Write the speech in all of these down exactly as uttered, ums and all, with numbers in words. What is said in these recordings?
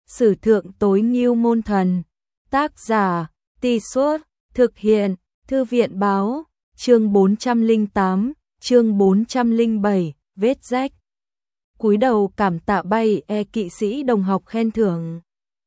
Sử thượng tối ngưu môn thần. Tác giả, Tì Suốt, thực hiện, Thư viện báo, chương bốn trăm lẻ tám, chương bốn trăm lẻ bảy, vết rách. Cúi đầu cảm tạ bay e kỵ sĩ đồng học khen thưởng.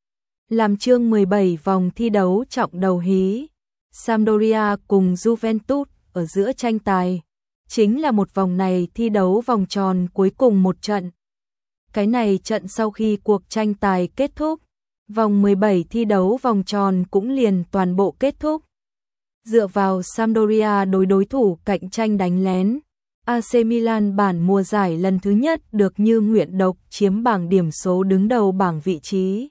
Làm chương mười bảy vòng thi đấu trọng đầu hí, Sampdoria cùng Juventus ở giữa tranh tài. Chính là một vòng này thi đấu vòng tròn cuối cùng một trận. Cái này trận sau khi cuộc tranh tài kết thúc, vòng mười bảy thi đấu vòng tròn cũng liền toàn bộ kết thúc. Dựa vào Sampdoria đối đối thủ cạnh tranh đánh lén, a xê Milan bản mùa giải lần thứ nhất được như nguyện độc chiếm bảng điểm số đứng đầu bảng vị trí.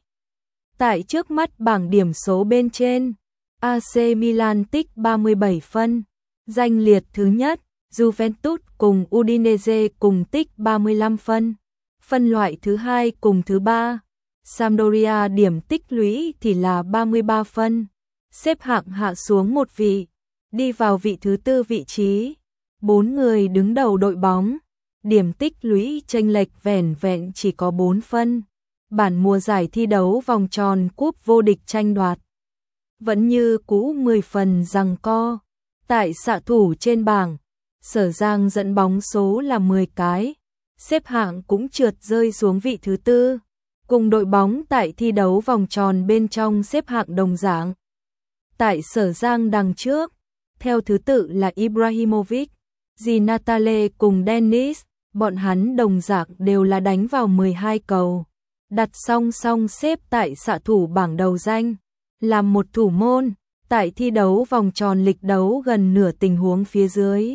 Tại trước mắt bảng điểm số bên trên, a xê Milan tích ba mươi bảy phân, danh liệt thứ nhất, Juventus cùng Udinese cùng tích ba mươi lăm phân. Phân loại thứ hai cùng thứ ba, Sampdoria điểm tích lũy thì là ba mươi ba phân, xếp hạng hạ xuống một vị, đi vào vị thứ tư vị trí. Bốn người đứng đầu đội bóng, điểm tích lũy chênh lệch vẻn vẹn chỉ có bốn phân. Bản mùa giải thi đấu vòng tròn cúp vô địch tranh đoạt vẫn như cũ mười phần giằng co. Tại xạ thủ trên bảng, Sở Giang dẫn bóng số là mười cái, xếp hạng cũng trượt rơi xuống vị thứ tư, cùng đội bóng tại thi đấu vòng tròn bên trong xếp hạng đồng dạng. Tại Sở Giang đằng trước, theo thứ tự là Ibrahimovic, Di Natale cùng Dennis, bọn hắn đồng dạng đều là đánh vào mười hai cầu, đặt song song xếp tại xạ thủ bảng đầu danh, làm một thủ môn, tại thi đấu vòng tròn lịch đấu gần nửa tình huống phía dưới.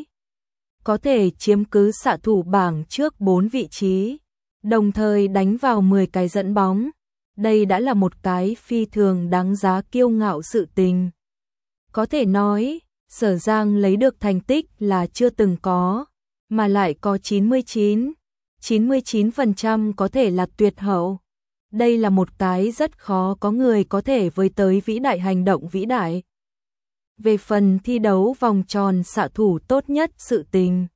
Có thể chiếm cứ xạ thủ bảng trước bốn vị trí, đồng thời đánh vào mười cái dẫn bóng. Đây đã là một cái phi thường đáng giá kiêu ngạo sự tình. Có thể nói, Sở Giang lấy được thành tích là chưa từng có, mà lại có chín mươi chín, chín mươi chín phần trăm có thể là tuyệt hậu. Đây là một cái rất khó có người có thể với tới vĩ đại hành động vĩ đại. Về phần thi đấu vòng tròn xạ thủ tốt nhất sự tình,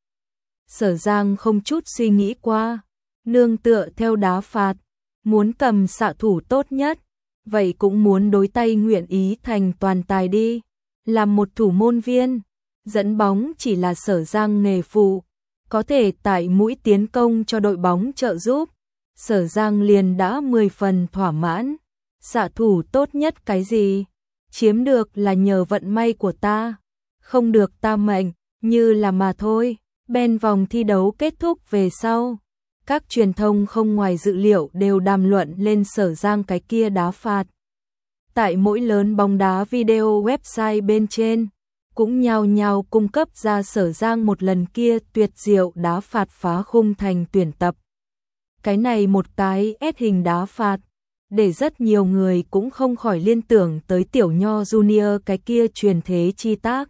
Sở Giang không chút suy nghĩ qua, nương tựa theo đá phạt, muốn cầm xạ thủ tốt nhất, vậy cũng muốn đối tay nguyện ý thành toàn tài đi. Làm một thủ môn viên, dẫn bóng chỉ là Sở Giang nghề phụ, có thể tại mũi tiến công cho đội bóng trợ giúp, Sở Giang liền đã mười phần thỏa mãn. Xạ thủ tốt nhất cái gì? Chiếm được là nhờ vận may của ta, không được ta mệnh, như là mà thôi. Bên vòng thi đấu kết thúc về sau, các truyền thông không ngoài dự liệu đều đàm luận lên Sở Giang cái kia đá phạt. Tại mỗi lớn bóng đá video website bên trên, cũng nhao nhao cung cấp ra Sở Giang một lần kia tuyệt diệu đá phạt phá khung thành tuyển tập. Cái này một cái S hình đá phạt, để rất nhiều người cũng không khỏi liên tưởng tới Tiểu Nho Junior cái kia truyền thế chi tác.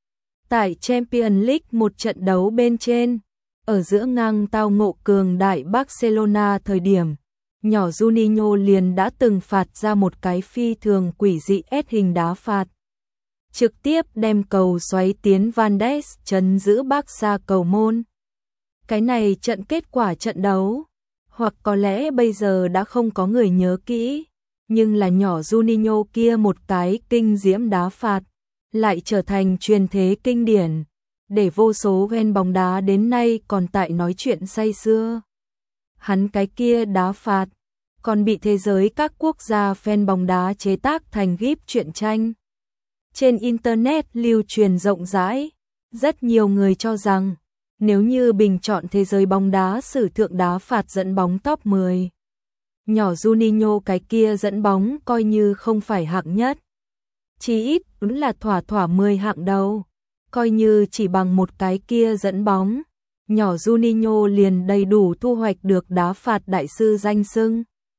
Tại Champions League một trận đấu bên trên, ở giữa ngang tao ngộ cường đại Barcelona thời điểm, nhỏ Juninho liền đã từng phạt ra một cái phi thường quỷ dị S hình đá phạt. Trực tiếp đem cầu xoáy tiến Van Ness chấn giữ Barca cầu môn. Cái này trận kết quả trận đấu, hoặc có lẽ bây giờ đã không có người nhớ kỹ, nhưng là nhỏ Juninho kia một cái kinh diễm đá phạt, lại trở thành truyền thế kinh điển, để vô số fan bóng đá đến nay còn tại nói chuyện say sưa. Hắn cái kia đá phạt, còn bị thế giới các quốc gia fan bóng đá chế tác thành gif truyện tranh. Trên Internet lưu truyền rộng rãi, rất nhiều người cho rằng, nếu như bình chọn thế giới bóng đá sử thượng đá phạt dẫn bóng top mười, nhỏ Juninho cái kia dẫn bóng coi như không phải hạng nhất. Chỉ ít cũng là thỏa thỏa mười hạng đầu, coi như chỉ bằng một cái kia dẫn bóng, nhỏ Juninho liền đầy đủ thu hoạch được đá phạt đại sư danh xưng.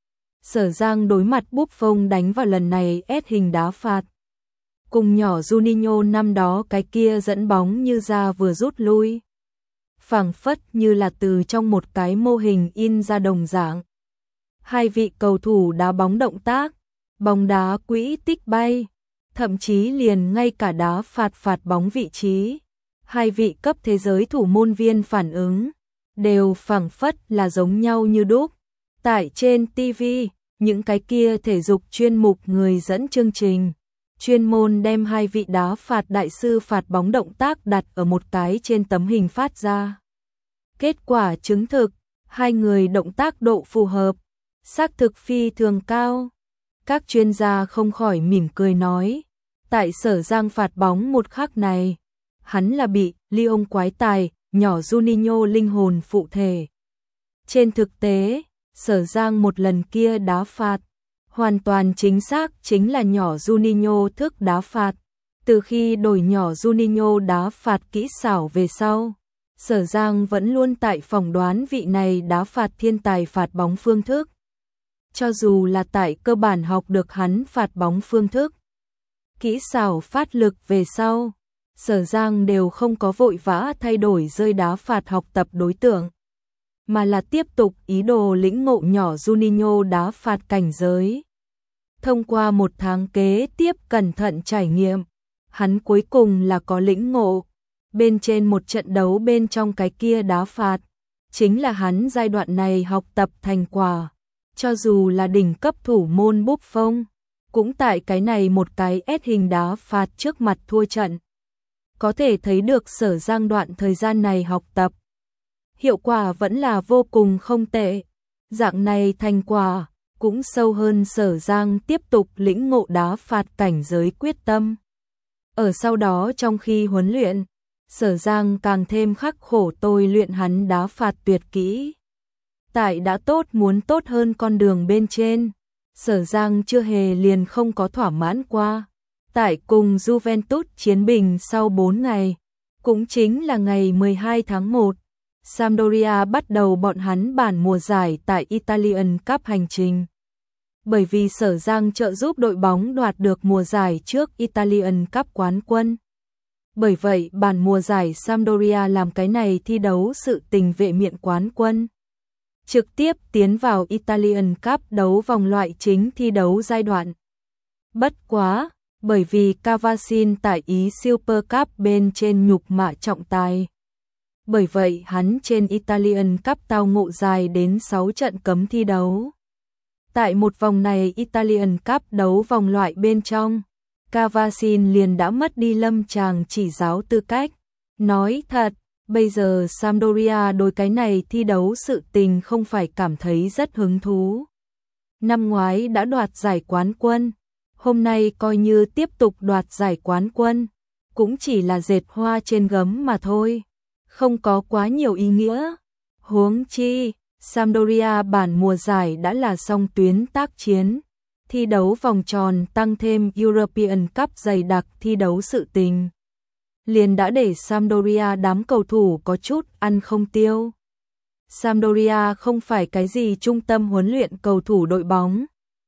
Sở Giang đối mặt Buffon đánh vào lần này S hình đá phạt. Cùng nhỏ Juninho năm đó cái kia dẫn bóng như ra vừa rút lui. Phảng phất như là từ trong một cái mô hình in ra đồng dạng. Hai vị cầu thủ đá bóng động tác, bóng đá quỹ tích bay, thậm chí liền ngay cả đá phạt phạt bóng vị trí. Hai vị cấp thế giới thủ môn viên phản ứng, đều phảng phất là giống nhau như đúc. Tại trên ti vi, những cái kia thể dục chuyên mục người dẫn chương trình, chuyên môn đem hai vị đá phạt đại sư phạt bóng động tác đặt ở một cái trên tấm hình phát ra. Kết quả chứng thực, hai người động tác độ phù hợp, xác thực phi thường cao. Các chuyên gia không khỏi mỉm cười nói, tại Sở Giang phạt bóng một khắc này, hắn là bị Lyon quái tài, nhỏ Juninho linh hồn phụ thể. Trên thực tế, Sở Giang một lần kia đá phạt, hoàn toàn chính xác chính là nhỏ Juninho thức đá phạt. Từ khi đổi nhỏ Juninho đá phạt kỹ xảo về sau, Sở Giang vẫn luôn tại phỏng đoán vị này đá phạt thiên tài phạt bóng phương thức. Cho dù là tại cơ bản học được hắn phạt bóng phương thức, kỹ xảo phát lực về sau, Sở Giang đều không có vội vã thay đổi rơi đá phạt học tập đối tượng, mà là tiếp tục ý đồ lĩnh ngộ nhỏ Juninho đá phạt cảnh giới. Thông qua một tháng kế tiếp cẩn thận trải nghiệm, hắn cuối cùng là có lĩnh ngộ. Bên trên một trận đấu bên trong cái kia đá phạt, chính là hắn giai đoạn này học tập thành quả. Cho dù là đỉnh cấp thủ môn Buffon, cũng tại cái này một cái S hình đá phạt trước mặt thua trận. Có thể thấy được Sở Giang đoạn thời gian này học tập, hiệu quả vẫn là vô cùng không tệ. Dạng này thành quả cũng sâu hơn Sở Giang tiếp tục lĩnh ngộ đá phạt cảnh giới quyết tâm. Ở sau đó trong khi huấn luyện, Sở Giang càng thêm khắc khổ tôi luyện hắn đá phạt tuyệt kỹ. Tại đã tốt muốn tốt hơn con đường bên trên, Sở Giang chưa hề liền không có thỏa mãn qua. Tại cùng Juventus chiến bình sau bốn ngày, cũng chính là ngày mười hai tháng một, Sampdoria bắt đầu bọn hắn bản mùa giải tại Italian Cup hành trình. Bởi vì Sở Giang trợ giúp đội bóng đoạt được mùa giải trước Italian Cup quán quân. Bởi vậy bản mùa giải Sampdoria làm cái này thi đấu sự tình vệ miện quán quân. Trực tiếp tiến vào Italian Cup đấu vòng loại chính thi đấu giai đoạn. Bất quá, bởi vì Cavasin tại Ý Super Cup bên trên nhục mạ trọng tài. Bởi vậy hắn trên Italian Cup tao ngộ dài đến sáu trận cấm thi đấu. Tại một vòng này Italian Cup đấu vòng loại bên trong, Cavasin liền đã mất đi lâm tràng chỉ giáo tư cách. Nói thật, bây giờ Sampdoria đối cái này thi đấu sự tình không phải cảm thấy rất hứng thú. Năm ngoái đã đoạt giải quán quân, hôm nay coi như tiếp tục đoạt giải quán quân, cũng chỉ là dệt hoa trên gấm mà thôi, không có quá nhiều ý nghĩa. Huống chi, Sampdoria bản mùa giải đã là song tuyến tác chiến, thi đấu vòng tròn tăng thêm European Cup dày đặc thi đấu sự tình. Liền đã để Sampdoria đám cầu thủ có chút ăn không tiêu. Sampdoria không phải cái gì trung tâm huấn luyện cầu thủ đội bóng.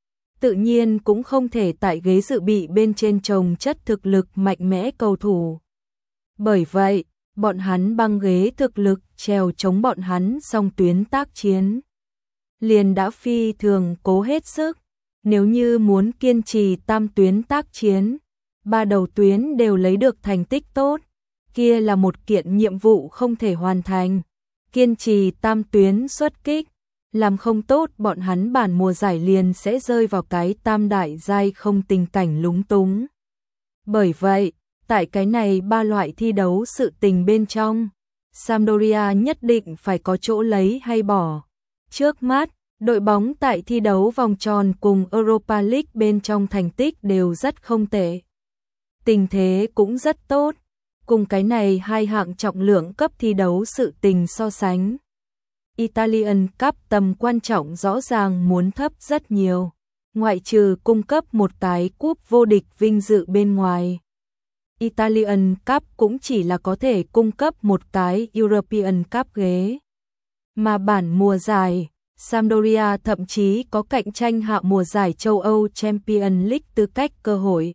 Tự nhiên cũng không thể tại ghế dự bị bên trên chồng chất thực lực mạnh mẽ cầu thủ. Bởi vậy, bọn hắn băng ghế thực lực trèo chống bọn hắn song tuyến tác chiến. Liền đã phi thường cố hết sức, nếu như muốn kiên trì tam tuyến tác chiến, ba đầu tuyến đều lấy được thành tích tốt, kia là một kiện nhiệm vụ không thể hoàn thành. Kiên trì tam tuyến xuất kích, làm không tốt bọn hắn bản mùa giải liền sẽ rơi vào cái tam đại giai không tình cảnh lúng túng. Bởi vậy, tại cái này ba loại thi đấu sự tình bên trong, Sampdoria nhất định phải có chỗ lấy hay bỏ. Trước mắt, đội bóng tại thi đấu vòng tròn cùng Europa League bên trong thành tích đều rất không tệ. Tình thế cũng rất tốt, cùng cái này hai hạng trọng lượng cấp thi đấu sự tình so sánh. Italian Cup tầm quan trọng rõ ràng muốn thấp rất nhiều, ngoại trừ cung cấp một cái cúp vô địch vinh dự bên ngoài. Italian Cup cũng chỉ là có thể cung cấp một cái European Cup ghế. Mà bản mùa giải, Sampdoria thậm chí có cạnh tranh hạ mùa giải châu Âu Champions League tư cách cơ hội.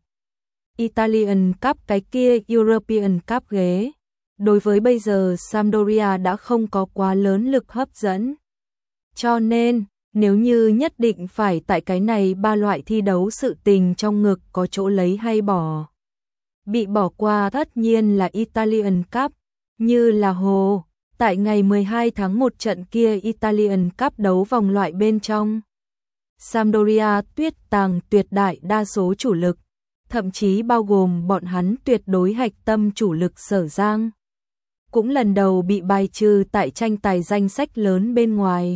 Italian Cup cái kia European Cup ghế, đối với bây giờ Sampdoria đã không có quá lớn lực hấp dẫn. Cho nên, nếu như nhất định phải tại cái này ba loại thi đấu sự tình trong ngực có chỗ lấy hay bỏ. Bị bỏ qua tất nhiên là Italian Cup, như là hồ, tại ngày mười hai tháng một trận kia Italian Cup đấu vòng loại bên trong. Sampdoria tuyết tàng tuyệt đại đa số chủ lực, thậm chí bao gồm bọn hắn tuyệt đối hạch tâm chủ lực Sở Giang. Cũng lần đầu bị bài trừ tại tranh tài danh sách lớn bên ngoài.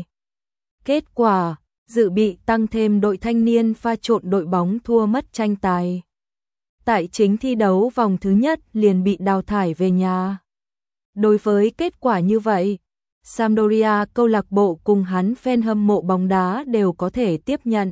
Kết quả, dự bị tăng thêm đội thanh niên pha trộn đội bóng thua mất tranh tài. Tại chính thi đấu vòng thứ nhất liền bị đào thải về nhà. Đối với kết quả như vậy, Sampdoria câu lạc bộ cùng hắn fan hâm mộ bóng đá đều có thể tiếp nhận.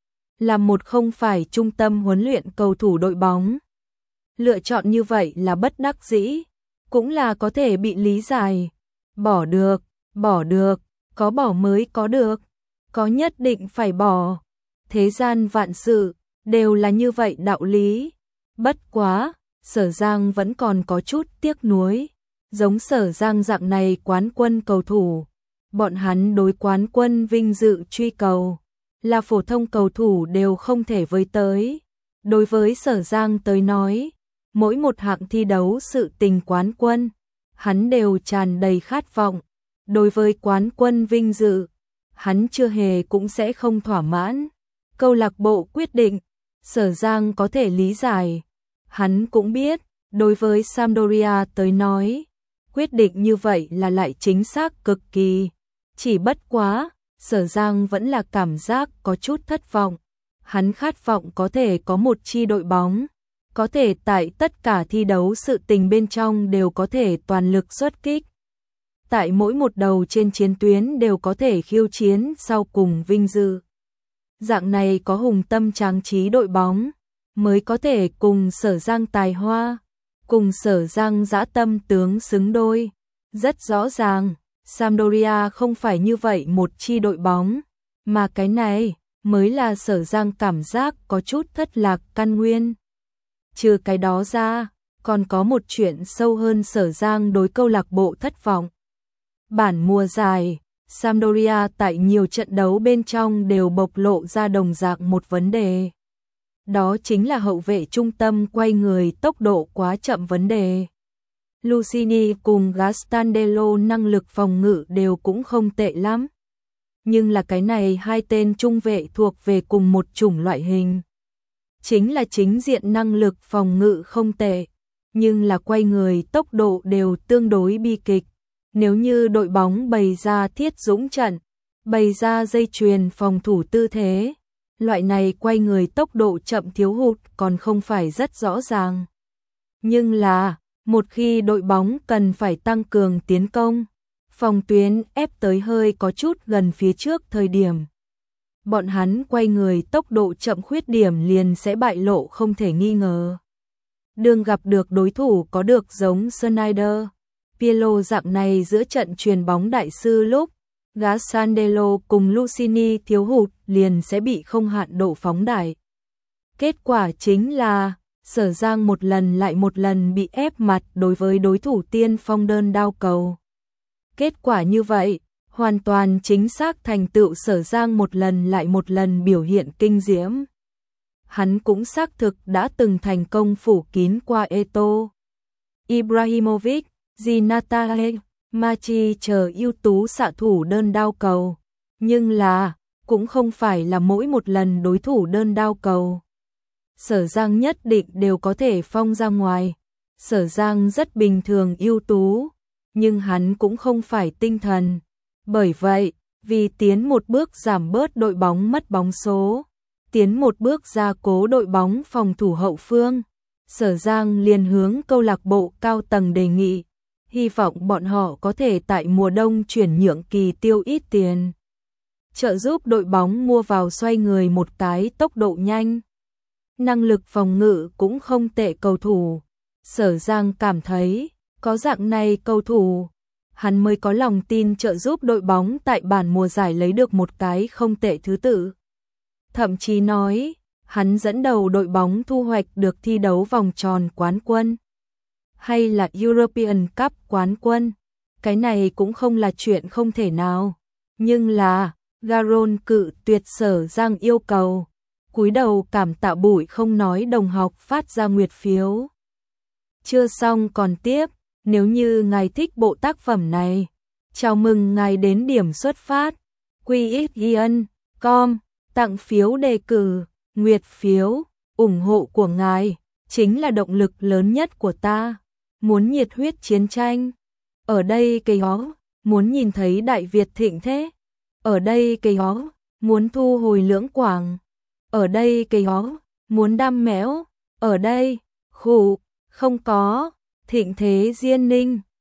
Là một không phải trung tâm huấn luyện cầu thủ đội bóng. Lựa chọn như vậy là bất đắc dĩ, cũng là có thể bị lý giải. Bỏ được, bỏ được, có bỏ mới có được, có nhất định phải bỏ. Thế gian vạn sự, đều là như vậy đạo lý. Bất quá, Sở Giang vẫn còn có chút tiếc nuối. Giống Sở Giang dạng này quán quân cầu thủ, bọn hắn đối quán quân vinh dự truy cầu, là phổ thông cầu thủ đều không thể với tới. Đối với Sở Giang tới nói, mỗi một hạng thi đấu sự tình quán quân, hắn đều tràn đầy khát vọng. Đối với quán quân vinh dự, hắn chưa hề cũng sẽ không thỏa mãn. Câu lạc bộ quyết định, Sở Giang có thể lý giải. Hắn cũng biết, đối với Sampdoria tới nói, quyết định như vậy là lại chính xác cực kỳ. Chỉ bất quá, Sở Giang vẫn là cảm giác có chút thất vọng. Hắn khát vọng có thể có một chi đội bóng, có thể tại tất cả thi đấu sự tình bên trong đều có thể toàn lực xuất kích. Tại mỗi một đầu trên chiến tuyến đều có thể khiêu chiến sau cùng vinh dự. Dạng này có hùng tâm tráng trí đội bóng, mới có thể cùng Sở Giang tài hoa, cùng Sở Giang dã tâm tướng xứng đôi. Rất rõ ràng, Sampdoria không phải như vậy một chi đội bóng, mà cái này mới là Sở Giang cảm giác có chút thất lạc căn nguyên. Trừ cái đó ra, còn có một chuyện sâu hơn Sở Giang đối câu lạc bộ thất vọng. Bản mùa giải, Sampdoria tại nhiều trận đấu bên trong đều bộc lộ ra đồng dạng một vấn đề. Đó chính là hậu vệ trung tâm quay người tốc độ quá chậm vấn đề. Lucini cùng Gastandello năng lực phòng ngự đều cũng không tệ lắm. Nhưng là cái này hai tên trung vệ thuộc về cùng một chủng loại hình. Chính là chính diện năng lực phòng ngự không tệ, nhưng là quay người tốc độ đều tương đối bi kịch. Nếu như đội bóng bày ra thiết dũng trận, bày ra dây chuyền phòng thủ tư thế, loại này quay người tốc độ chậm thiếu hụt còn không phải rất rõ ràng. Nhưng là, một khi đội bóng cần phải tăng cường tiến công, phòng tuyến ép tới hơi có chút gần phía trước thời điểm, bọn hắn quay người tốc độ chậm khuyết điểm liền sẽ bại lộ không thể nghi ngờ. Đương gặp được đối thủ có được giống Sneijder, Pirlo dạng này giữa trận chuyền bóng đại sư lúc, Gastandello cùng Lucini thiếu hụt liền sẽ bị không hạn độ phóng đại. Kết quả chính là, Sở Giang một lần lại một lần bị ép mặt đối với đối thủ tiên phong đơn đao cầu. Kết quả như vậy, hoàn toàn chính xác thành tựu Sở Giang một lần lại một lần biểu hiện kinh diễm. Hắn cũng xác thực đã từng thành công phủ kín qua Eto'o, Ibrahimovic, Zinatahe, Machi chờ ưu tú xạ thủ đơn đao cầu. Nhưng là, cũng không phải là mỗi một lần đối thủ đơn đao cầu Sở Giang nhất định đều có thể phong ra ngoài. Sở Giang rất bình thường ưu tú, nhưng hắn cũng không phải tinh thần. Bởi vậy, vì tiến một bước giảm bớt đội bóng mất bóng số, tiến một bước gia cố đội bóng phòng thủ hậu phương, Sở Giang liền hướng câu lạc bộ cao tầng đề nghị, hy vọng bọn họ có thể tại mùa đông chuyển nhượng kỳ tiêu ít tiền, trợ giúp đội bóng mua vào xoay người một cái tốc độ nhanh, năng lực phòng ngự cũng không tệ cầu thủ. Sở Giang cảm thấy, có dạng này cầu thủ, hắn mới có lòng tin trợ giúp đội bóng tại bản mùa giải lấy được một cái không tệ thứ tự. Thậm chí nói, hắn dẫn đầu đội bóng thu hoạch được thi đấu vòng tròn quán quân, hay là European Cup quán quân. Cái này cũng không là chuyện không thể nào. Nhưng là, Garon cự tuyệt Sở Giang yêu cầu, cúi đầu cảm tạ bụi không nói đồng học phát ra nguyệt phiếu. Chưa xong còn tiếp, nếu như ngài thích bộ tác phẩm này, chào mừng ngài đến điểm xuất phát, quy ích i en chấm com. Tặng phiếu đề cử, nguyệt phiếu, ủng hộ của ngài chính là động lực lớn nhất của ta. Muốn nhiệt huyết chiến tranh. Ở đây cây ó, muốn nhìn thấy Đại Việt thịnh thế. Ở đây cây ó, muốn thu hồi Lưỡng Quảng. Ở đây cây ó, muốn đam mẽo. Ở đây, khủ, không có, thịnh thế Diên Ninh.